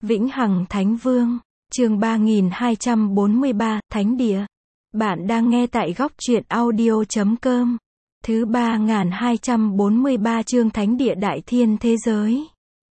Vĩnh Hằng Thánh Vương, chương 3243, Thánh Địa. Bạn đang nghe tại góc truyện audio.com. Thứ 3243 chương Thánh Địa Đại Thiên Thế Giới.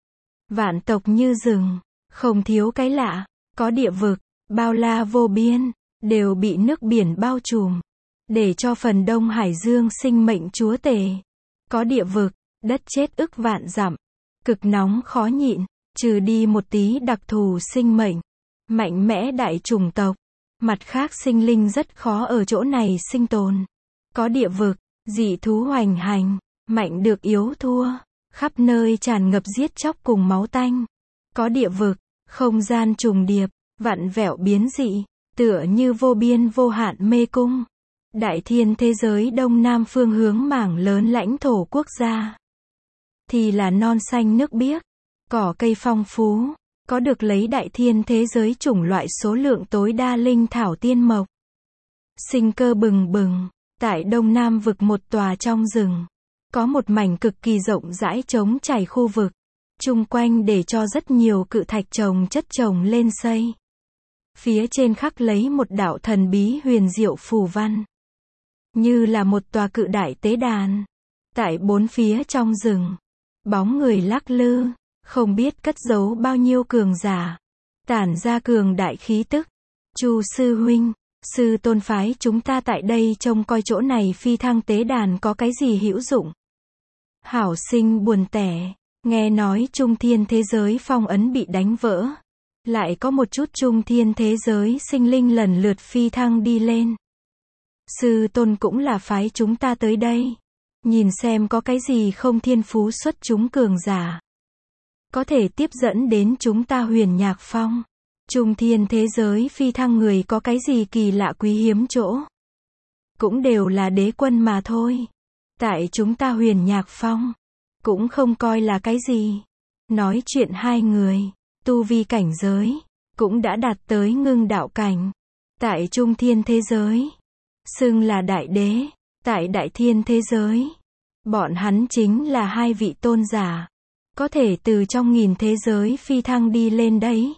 Vạn tộc như rừng, không thiếu cái lạ, có địa vực, bao la vô biên, đều bị nước biển bao trùm, để cho phần Đông Hải Dương sinh mệnh chúa tể. Có địa vực, đất chết ức vạn dặm, cực nóng khó nhịn, trừ đi một tí đặc thù sinh mệnh, mạnh mẽ đại chủng tộc. Mặt khác sinh linh rất khó ở chỗ này sinh tồn. Có địa vực, dị thú hoành hành, mạnh được yếu thua, khắp nơi tràn ngập giết chóc cùng máu tanh. Có địa vực, không gian trùng điệp, vặn vẹo biến dị, tựa như vô biên vô hạn mê cung. Đại thiên thế giới đông nam phương hướng mảng lớn lãnh thổ quốc gia, thì là non xanh nước biếc, cỏ cây phong phú, có được lấy đại thiên thế giới chủng loại số lượng tối đa linh thảo tiên mộc. Sinh cơ bừng bừng, tại đông nam vực một tòa trong rừng, có một mảnh cực kỳ rộng rãi trống trải khu vực, chung quanh để cho rất nhiều cự thạch chồng chất chồng lên xây. Phía trên khắc lấy một đạo thần bí huyền diệu phù văn, như là một tòa cự đại tế đàn. Tại bốn phía trong rừng, bóng người lắc lư, không biết cất giấu bao nhiêu cường giả, tản ra cường đại khí tức. Chu sư huynh, sư tôn phái chúng ta tại đây trông coi chỗ này phi thăng tế đàn có cái gì hữu dụng. Hảo sinh buồn tẻ, nghe nói trung thiên thế giới phong ấn bị đánh vỡ, lại có một chút trung thiên thế giới sinh linh lần lượt phi thăng đi lên. Sư tôn cũng là phái chúng ta tới đây, nhìn xem có cái gì không thiên phú xuất chúng cường giả, có thể tiếp dẫn đến chúng ta Huyền Nhạc Phong. Trung thiên thế giới phi thăng người có cái gì kỳ lạ quý hiếm chỗ, cũng đều là đế quân mà thôi. Tại chúng ta Huyền Nhạc Phong, cũng không coi là cái gì. Nói chuyện hai người, tu vi cảnh giới, cũng đã đạt tới ngưng đạo cảnh. Tại trung thiên thế giới, xưng là đại đế. Tại đại thiên thế giới, bọn hắn chính là hai vị tôn giả, có thể từ trong nghìn thế giới phi thăng đi lên đấy.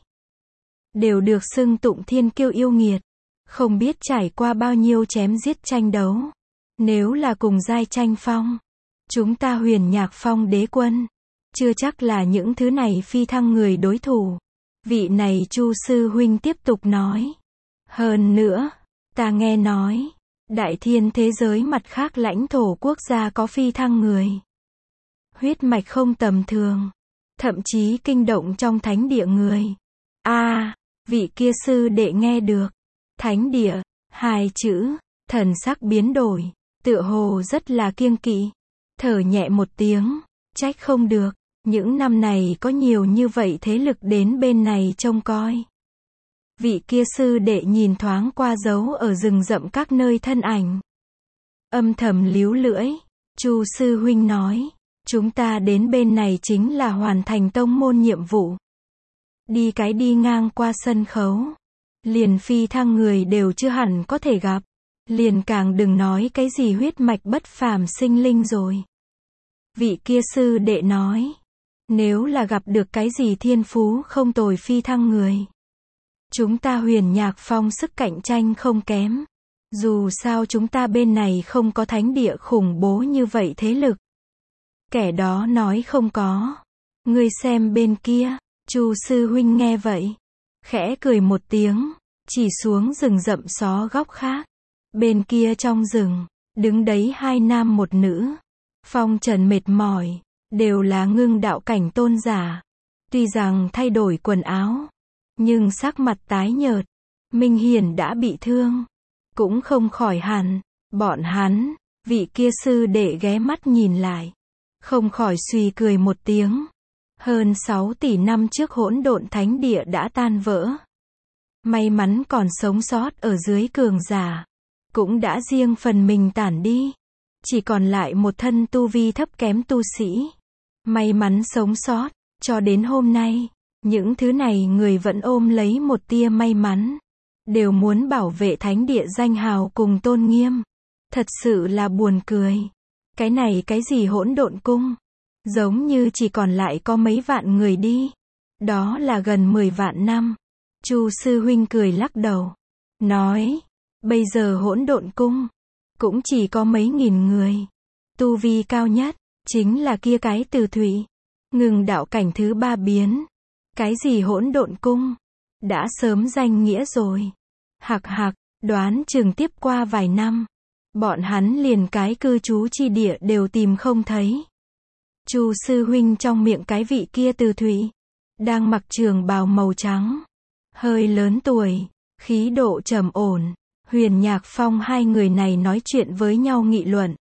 Đều được xưng tụng thiên kiêu yêu nghiệt, không biết trải qua bao nhiêu chém giết tranh đấu. Nếu là cùng giai tranh phong, chúng ta Huyền Nhạc Phong đế quân, chưa chắc là những thứ này phi thăng người đối thủ. Vị này Chu sư huynh tiếp tục nói. Hơn nữa, ta nghe nói, đại thiên thế giới mặt khác lãnh thổ quốc gia có phi thăng người. Huyết mạch không tầm thường, thậm chí kinh động trong thánh địa người. Vị kia sư đệ nghe được thánh địa hai chữ, thần sắc biến đổi, tựa hồ rất là kiêng kỵ, thở nhẹ một tiếng, trách không được, những năm này có nhiều như vậy thế lực đến bên này trông coi. Vị kia sư đệ nhìn thoáng qua dấu ở rừng rậm các nơi thân ảnh, âm thầm líu lưỡi. Chu sư huynh nói, chúng ta đến bên này chính là hoàn thành tông môn nhiệm vụ. Đi ngang qua sân khấu, liền phi thăng người đều chưa hẳn có thể gặp, liền càng đừng nói cái gì huyết mạch bất phàm sinh linh rồi. Vị kia sư đệ nói, nếu là gặp được cái gì thiên phú không tồi phi thăng người, chúng ta Huyền Nhạc Phong sức cạnh tranh không kém. Dù sao chúng ta bên này không có thánh địa khủng bố như vậy thế lực. Kẻ đó nói không có. Ngươi xem bên kia. Chu sư huynh nghe vậy, khẽ cười một tiếng, chỉ xuống rừng rậm xó góc khác. Bên kia trong rừng, đứng đấy hai nam một nữ, phong trần mệt mỏi, đều là ngưng đạo cảnh tôn giả. Tuy rằng thay đổi quần áo, nhưng sắc mặt tái nhợt, minh hiển đã bị thương, cũng không khỏi hẳn. Bọn hắn, vị kia sư đệ ghé mắt nhìn lại, không khỏi suy cười một tiếng. Hơn 6 tỷ năm trước hỗn độn thánh địa đã tan vỡ. May mắn còn sống sót ở dưới cường giả, cũng đã riêng phần mình tản đi. Chỉ còn lại một thân tu vi thấp kém tu sĩ. May mắn sống sót, cho đến hôm nay, những thứ này người vẫn ôm lấy một tia may mắn. Đều muốn bảo vệ thánh địa danh hào cùng tôn nghiêm. Thật sự là buồn cười. Cái này cái gì hỗn độn cung? Giống như chỉ còn lại có mấy vạn người đi. Đó là gần 10 vạn năm. Chu sư huynh cười lắc đầu. Nói, bây giờ hỗn độn cung, cũng chỉ có mấy nghìn người. Tu vi cao nhất, chính là kia cái Từ Thụy. Ngừng đạo cảnh thứ 3 biến. Cái gì hỗn độn cung? Đã sớm danh nghĩa rồi. Hạc hạc, đoán chừng tiếp qua vài năm. Bọn hắn liền cái cư trú chi địa đều tìm không thấy. Chu sư huynh trong miệng cái vị kia Từ Thụy, đang mặc trường bào màu trắng. Hơi lớn tuổi, khí độ trầm ổn. Huyền Nhạc Phong hai người này nói chuyện với nhau nghị luận.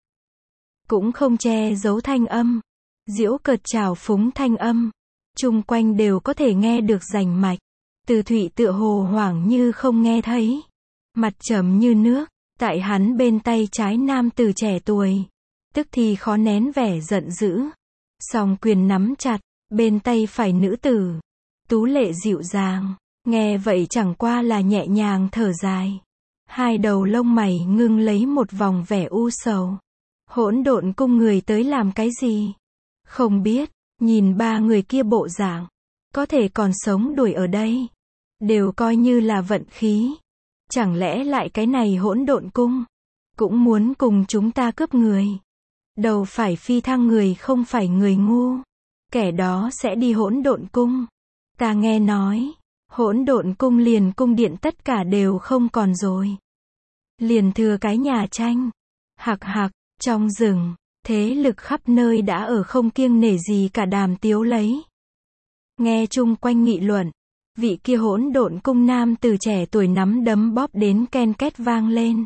Cũng không che giấu thanh âm. Giễu cợt trào phúng thanh âm. Chung quanh đều có thể nghe được rành mạch. Từ Thụy tựa hồ hoảng như không nghe thấy. Mặt trầm như nước. Tại hắn bên tay trái nam tử trẻ tuổi. Tức thì khó nén vẻ giận dữ. Song quyền nắm chặt. Bên tay phải nữ tử. Tú lệ dịu dàng. Nghe vậy chẳng qua là nhẹ nhàng thở dài. Hai đầu lông mày ngưng lấy một vòng vẻ u sầu. Hỗn độn cung người tới làm cái gì? Không biết, nhìn ba người kia bộ dạng, có thể còn sống đuổi ở đây, đều coi như là vận khí. Chẳng lẽ lại cái này hỗn độn cung, cũng muốn cùng chúng ta cướp người? Đầu phải phi thăng người không phải người ngu. Kẻ đó sẽ đi hỗn độn cung. Ta nghe nói, hỗn độn cung liền cung điện tất cả đều không còn rồi. Liền thừa cái nhà tranh. Hạc hạc, trong rừng, thế lực khắp nơi đã ở không kiêng nể gì cả đàm tiếu lấy. Nghe chung quanh nghị luận, vị kia hỗn độn cung nam từ trẻ tuổi nắm đấm bóp đến ken két vang lên.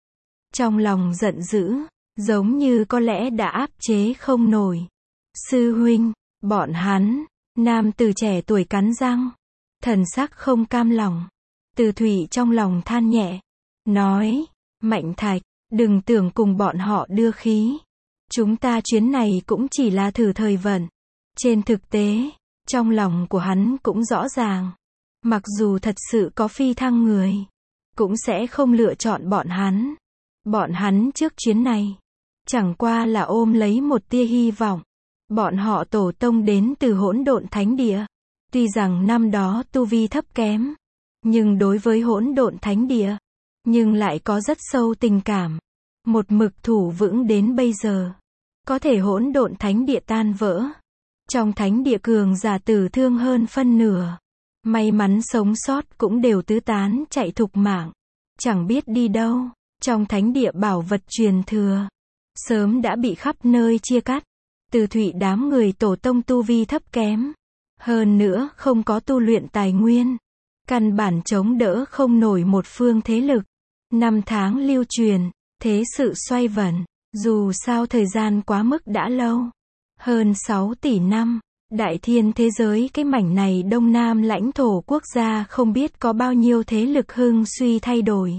Trong lòng giận dữ, giống như có lẽ đã áp chế không nổi. Sư huynh, bọn hắn, nam từ trẻ tuổi cắn răng, thần sắc không cam lòng. Từ Thụy trong lòng than nhẹ, nói, Mạnh Thạch, đừng tưởng cùng bọn họ đưa khí. Chúng ta chuyến này cũng chỉ là thử thời vận. Trên thực tế, trong lòng của hắn cũng rõ ràng. Mặc dù thật sự có phi thăng người, cũng sẽ không lựa chọn bọn hắn. Bọn hắn trước chuyến này, chẳng qua là ôm lấy một tia hy vọng. Bọn họ tổ tông đến từ hỗn độn thánh địa. Tuy rằng năm đó tu vi thấp kém, nhưng đối với hỗn độn thánh địa, nhưng lại có rất sâu tình cảm. Một mực thủ vững đến bây giờ. Có thể hỗn độn thánh địa tan vỡ. Trong thánh địa cường giả tử thương hơn phân nửa. May mắn sống sót cũng đều tứ tán chạy thục mạng. Chẳng biết đi đâu. Trong thánh địa bảo vật truyền thừa, sớm đã bị khắp nơi chia cắt. Từ Thụy đám người tổ tông tu vi thấp kém. Hơn nữa không có tu luyện tài nguyên. Căn bản chống đỡ không nổi một phương thế lực. Năm tháng lưu truyền, thế sự xoay vần. Dù sao thời gian quá mức đã lâu. Hơn 6 tỷ năm. Đại thiên thế giới cái mảnh này đông nam lãnh thổ quốc gia không biết có bao nhiêu thế lực hưng suy thay đổi.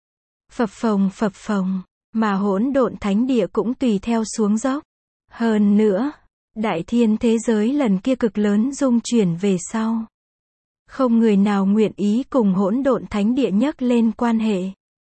Phập phồng, mà hỗn độn thánh địa cũng tùy theo xuống dốc. Hơn nữa, đại thiên thế giới lần kia cực lớn dung chuyển về sau. Không người nào nguyện ý cùng hỗn độn thánh địa nhắc lên quan hệ.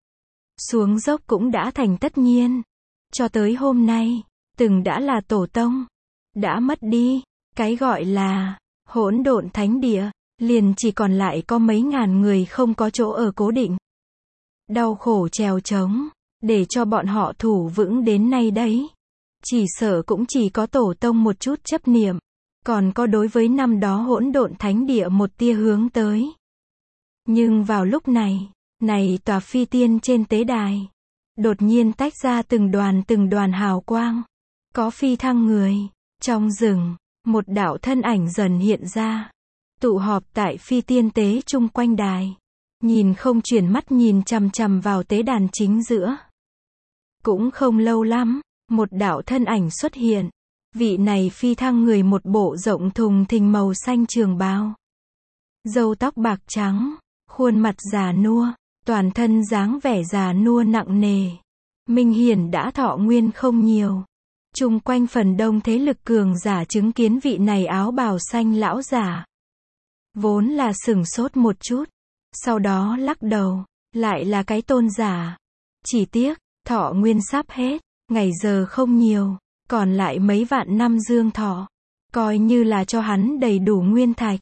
Xuống dốc cũng đã thành tất nhiên. Cho tới hôm nay, từng đã là tổ tông, đã mất đi. Cái gọi là hỗn độn thánh địa, liền chỉ còn lại có mấy ngàn người không có chỗ ở cố định. Đau khổ trèo trống, để cho bọn họ thủ vững đến nay đấy. Chỉ sợ cũng chỉ có tổ tông một chút chấp niệm, còn có đối với năm đó hỗn độn thánh địa một tia hướng tới. Nhưng vào lúc này, tòa phi tiên trên tế đài, đột nhiên tách ra từng đoàn hào quang. Có phi thăng người, trong rừng, một đạo thân ảnh dần hiện ra. Tụ họp tại phi tiên tế chung quanh đài. Nhìn không chuyển mắt nhìn chằm chằm vào tế đàn chính giữa. Cũng không lâu lắm, một đạo thân ảnh xuất hiện. Vị này phi thăng người một bộ rộng thùng thình màu xanh trường bào. Râu tóc bạc trắng, khuôn mặt già nua, toàn thân dáng vẻ già nua nặng nề. Minh hiển đã thọ nguyên không nhiều. Chung quanh phần đông thế lực cường giả chứng kiến vị này áo bào xanh lão giả. Vốn là sửng sốt một chút. Sau đó lắc đầu, lại là cái tôn giả. Chỉ tiếc, thọ nguyên sắp hết, ngày giờ không nhiều, còn lại mấy vạn năm dương thọ. Coi như là cho hắn đầy đủ nguyên thạch.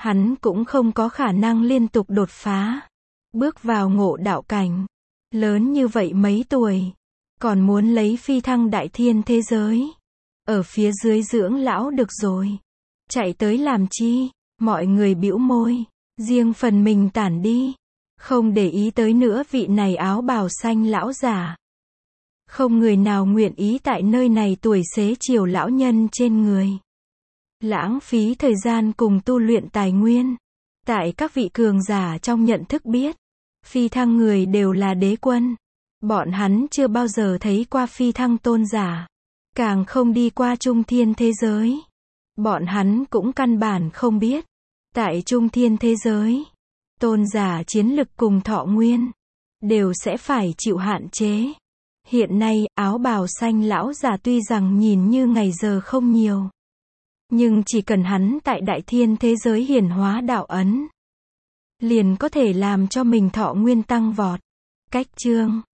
Hắn cũng không có khả năng liên tục đột phá, bước vào ngộ đạo cảnh. Lớn như vậy mấy tuổi, còn muốn lấy phi thăng đại thiên thế giới. Ở phía dưới dưỡng lão được rồi. Chạy tới làm chi? Mọi người bĩu môi, riêng phần mình tản đi. Không để ý tới nữa vị này áo bào xanh lão giả. Không người nào nguyện ý tại nơi này tuổi xế chiều lão nhân trên người. Lãng phí thời gian cùng tu luyện tài nguyên. Tại các vị cường giả trong nhận thức biết, phi thăng người đều là đế quân. Bọn hắn chưa bao giờ thấy qua phi thăng tôn giả. Càng không đi qua trung thiên thế giới. Bọn hắn cũng căn bản không biết. Tại trung thiên thế giới, tôn giả chiến lực cùng thọ nguyên đều sẽ phải chịu hạn chế. Hiện nay, áo bào xanh lão già tuy rằng nhìn như ngày giờ không nhiều, nhưng chỉ cần hắn tại đại thiên thế giới hiển hóa đạo ấn, liền có thể làm cho mình thọ nguyên tăng vọt. Cách chương